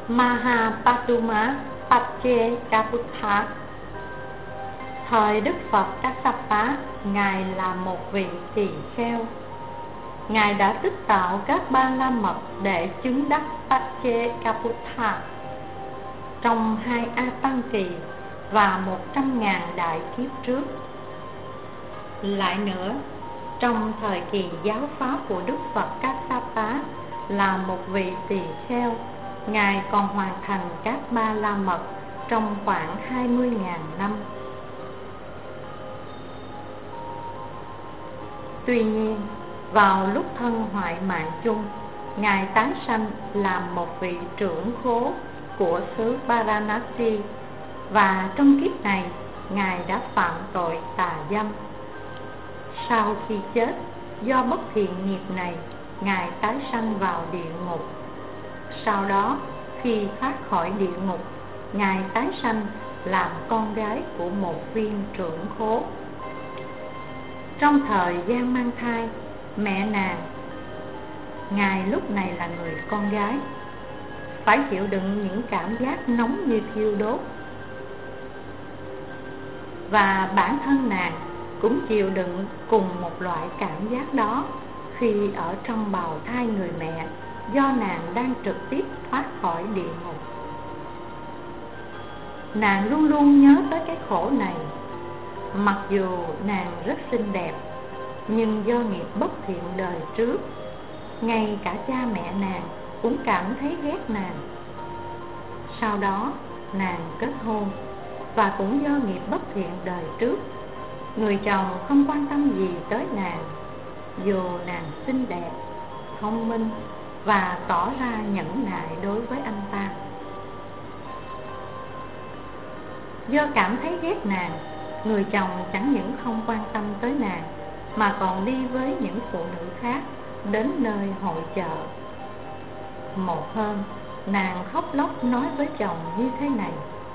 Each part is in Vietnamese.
Mahapatuma Paccekaputtha. Thời Đức Phật Kassapa, Ngài là một vị tỳ kheo. Ngài đã tích tạo các ba la mật để chứng đắc Paccekaputtha trong 2 A Tăng kỳ và 100.000 đại kiếp trước. Lại nữa, trong thời kỳ giáo pháp của Đức Phật Kassapa là một vị tỳ kheo, Ngài còn hoàn thành các ba la mật trong khoảng 20.000 năm. Tuy nhiên, vào lúc thân hoại mạng chung, Ngài tái sanh làm một vị trưởng khố của xứ Varanasi, và trong kiếp này Ngài đã phạm tội tà dâm. Sau khi chết, do bất thiện nghiệp này, Ngài tái sanh vào địa ngục. Sau đó, khi thoát khỏi địa ngục, Ngài tái sanh làm con gái của một viên trưởng khố. Trong thời gian mang thai, mẹ nàng, Ngài lúc này là người con gái, phải chịu đựng những cảm giác nóng như thiêu đốt, và bản thân nàng cũng chịu đựng cùng một loại cảm giác đó khi ở trong bào thai người mẹ, do nàng đang trực tiếp thoát khỏi địa ngục. Nàng luôn luôn nhớ tới cái khổ này. Mặc dù nàng rất xinh đẹp, nhưng do nghiệp bất thiện đời trước, ngay cả cha mẹ nàng cũng cảm thấy ghét nàng. Sau đó nàng kết hôn, và cũng do nghiệp bất thiện đời trước, người chồng không quan tâm gì tới nàng, dù nàng xinh đẹp, thông minh và tỏ ra nhẫn nại đối với anh ta. Do cảm thấy ghét nàng, người chồng chẳng những không quan tâm tới nàng, mà còn đi với những phụ nữ khác đến nơi hội chợ. Một hôm, nàng khóc lóc nói với chồng như thế này: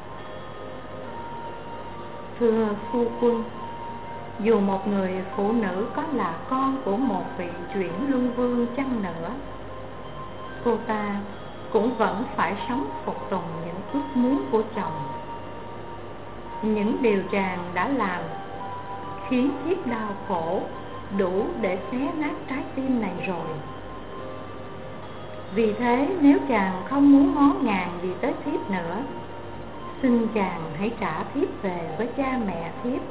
"Thưa phu quân, dù một người phụ nữ có là con của một vị chuyển luân vương chăng nữa, cô ta cũng vẫn phải sống phục tùng những ước muốn của chồng. Những điều chàng đã làm khiến thiếp đau khổ đủ để xé nát trái tim này rồi. Vì thế nếu chàng không muốn ngó ngàng gì tới thiếp nữa, xin chàng hãy trả thiếp về với cha mẹ thiếp.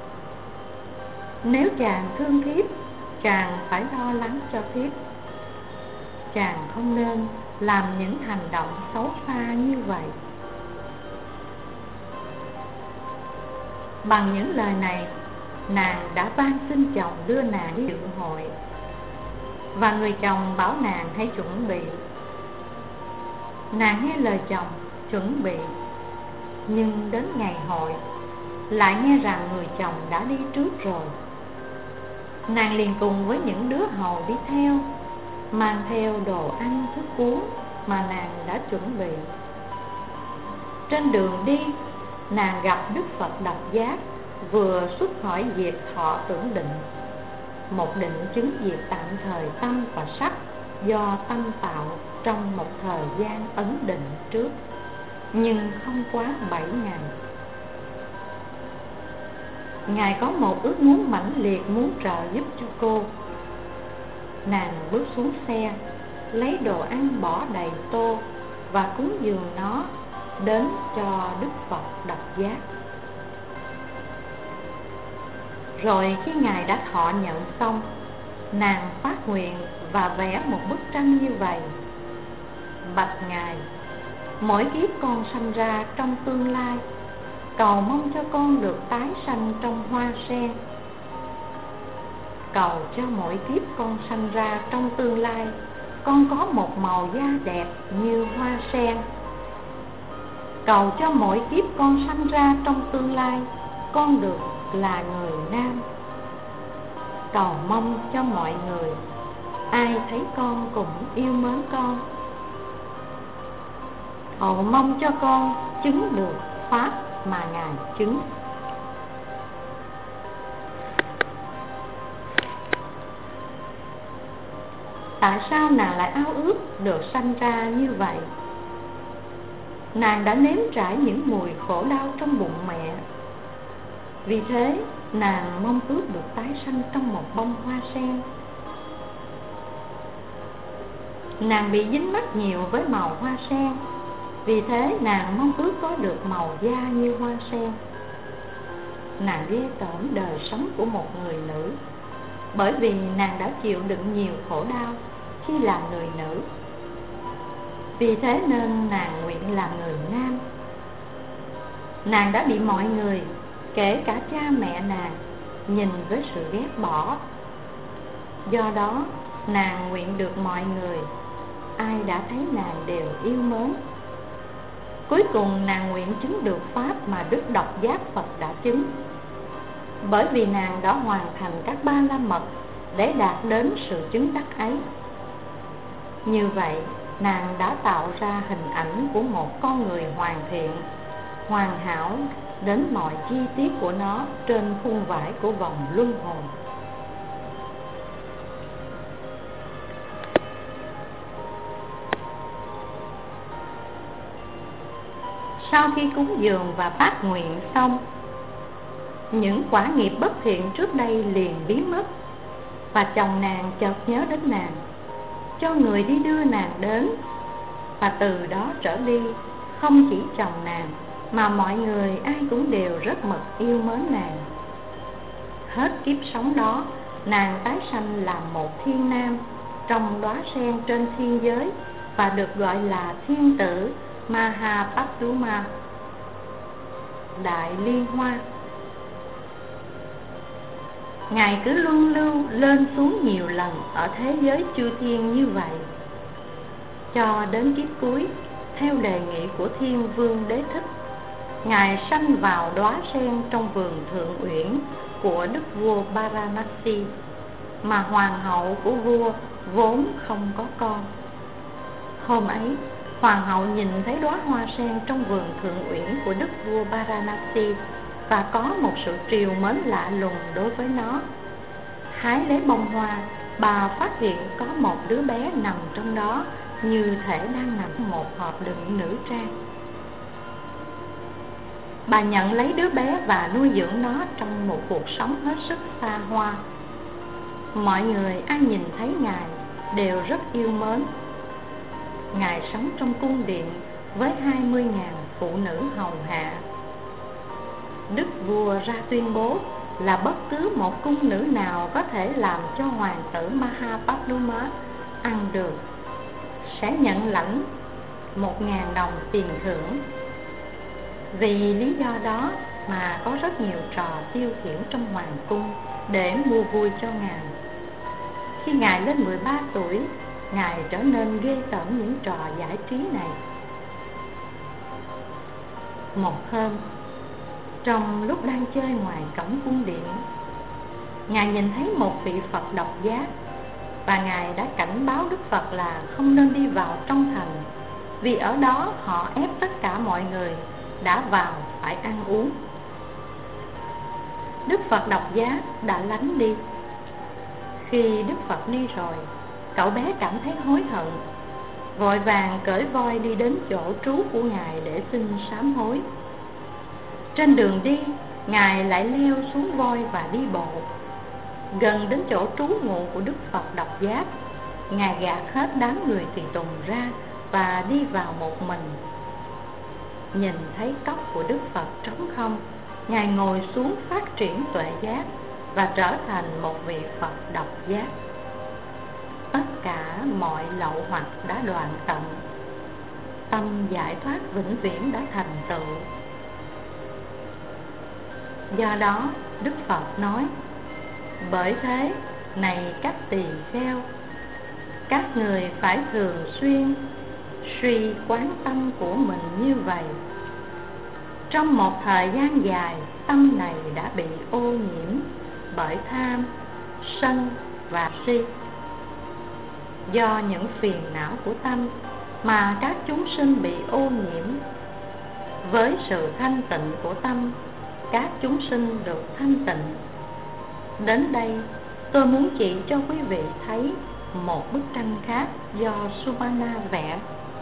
Nếu chàng thương thiếp, chàng phải lo lắng cho thiếp. Chàng không nên làm những hành động xấu xa như vậy." Bằng những lời này, nàng đã van xin chồng đưa nàng đi dự hội, và người chồng bảo nàng hãy chuẩn bị. Nàng nghe lời chồng chuẩn bị, nhưng đến ngày hội lại nghe rằng người chồng đã đi trước rồi. Nàng liền cùng với những đứa hầu đi theo, mang theo đồ ăn thức uống mà nàng đã chuẩn bị. Trên đường đi, nàng gặp Đức Phật Độc Giác vừa xuất khỏi diệt thọ tưởng định, một định chứng diệt tạm thời tâm và sắc do tâm tạo trong một thời gian ấn định trước, nhưng không quá 7 ngày. Ngài có một ước muốn mãnh liệt muốn trợ giúp cho cô. Nàng bước xuống xe, lấy đồ ăn bỏ đầy tô và cúng dường nó đến cho Đức Phật Độc Giác. Rồi khi Ngài đã thọ nhận xong, nàng phát nguyện và vẽ một bức tranh như vậy: "Bạch Ngài, mỗi kiếp con sanh ra trong tương lai, cầu mong cho con được tái sanh trong hoa sen. Cầu cho mỗi kiếp con sanh ra trong tương lai, con có một màu da đẹp như hoa sen. Cầu cho mỗi kiếp con sanh ra trong tương lai, con được là người nam. Cầu mong cho mọi người, ai thấy con cũng yêu mến con. Cầu mong cho con chứng được pháp mà Ngài chứng." Tại sao nàng lại ao ước được sanh ra như vậy? nàng đã nếm trải những mùi khổ đau trong bụng mẹ. Vì thế nàng mong ước được tái sanh trong một bông hoa sen. Nàng bị dính mắc nhiều với màu hoa sen, vì thế nàng mong ước có được màu da như hoa sen. Nàng ghê tởm đời sống của một người nữ, bởi vì nàng đã chịu đựng nhiều khổ đau khi là người nữ. Vì thế nên nàng nguyện làm người nam. Nàng đã bị mọi người, kể cả cha mẹ nàng, nhìn với sự ghét bỏ. Do đó nàng nguyện được mọi người, ai đã thấy nàng đều yêu mến. Cuối cùng nàng nguyện chứng được pháp mà Đức Độc Giác Phật đã chứng, bởi vì nàng đã hoàn thành các ba la mật để đạt đến sự chứng đắc ấy. Như vậy nàng đã tạo ra hình ảnh của một con người hoàn thiện, hoàn hảo đến mọi chi tiết của nó trên khuôn vải của vòng luân hồi. Sau khi cúng dường và phát nguyện xong, những quả nghiệp bất thiện trước đây liền biến mất, và chồng nàng chợt nhớ đến nàng, cho người đi đưa nàng đến. Và từ đó trở đi, không chỉ chồng nàng mà mọi người ai cũng đều rất mực yêu mến nàng. Hết kiếp sống đó, nàng tái sanh làm một thiên nam trong đóa sen trên thiên giới, và được gọi là thiên tử Mahapaduma, Đại Liên Hoa. Ngài cứ luân lưu lên xuống nhiều lần ở thế giới chư thiên như vậy, cho đến kiếp cuối, theo đề nghị của Thiên Vương Đế Thích, Ngài sanh vào đóa sen trong vườn Thượng Uyển của đức vua Varanasi, mà hoàng hậu của vua vốn không có con. Hôm ấy, hoàng hậu nhìn thấy đóa hoa sen trong vườn Thượng Uyển của đức vua Varanasi và có một sự trìu mến lạ lùng đối với nó. Hái lấy bông hoa, bà phát hiện có một đứa bé nằm trong đó, như thể đang nằm trong một hộp đựng nữ trang. Bà nhận lấy đứa bé và nuôi dưỡng nó trong một cuộc sống hết sức xa hoa. Mọi người ai nhìn thấy Ngài đều rất yêu mến. Ngài sống trong cung điện với 20.000 phụ nữ hầu hạ. Đức vua ra tuyên bố là bất cứ một cung nữ nào có thể làm cho hoàng tử Mahapaduma ăn được sẽ nhận lãnh 1.000 đồng tiền thưởng. Vì lý do đó mà có rất nhiều trò tiêu khiển trong hoàng cung để mua vui cho Ngài. Khi Ngài lên 13 tuổi, Ngài trở nên ghê tởm những trò giải trí này. Một hôm, trong lúc đang chơi ngoài cổng cung điện, Ngài nhìn thấy một vị Phật độc giác, và Ngài đã cảnh báo Đức Phật là không nên đi vào trong thành, vì ở đó họ ép tất cả mọi người đã vào phải ăn uống. Đức Phật độc giác đã lánh đi. Khi Đức Phật đi rồi, cậu bé cảm thấy hối hận, vội vàng cởi voi đi đến chỗ trú của Ngài để xin sám hối. Trên đường đi, Ngài lại leo xuống voi và đi bộ. Gần đến chỗ trú ngụ của Đức Phật độc giác, Ngài gạt hết đám người tùy tùng ra và đi vào một mình. Nhìn thấy cốc của Đức Phật trống không, Ngài ngồi xuống phát triển tuệ giác và trở thành một vị Phật độc giác. Tất cả mọi lậu hoặc đã đoạn tận, tâm giải thoát vĩnh viễn đã thành tựu. Do đó Đức Phật nói: bởi thế, này các tỳ kheo, các người phải thường xuyên suy quán tâm của mình như vậy. Trong một thời gian dài, tâm này đã bị ô nhiễm bởi tham, sân và si. Do những phiền não của tâm mà các chúng sinh bị ô nhiễm. Với sự thanh tịnh của tâm, các chúng sinh được thanh tịnh. Đến đây, tôi muốn chỉ cho quý vị thấy một bức tranh khác do Subhana vẽ.